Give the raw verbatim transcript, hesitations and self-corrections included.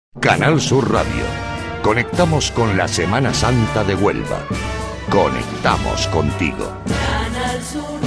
Canal Sur Radio. Conectamos con la Semana Santa de Huelva. Conectamos contigo. Canal Sur.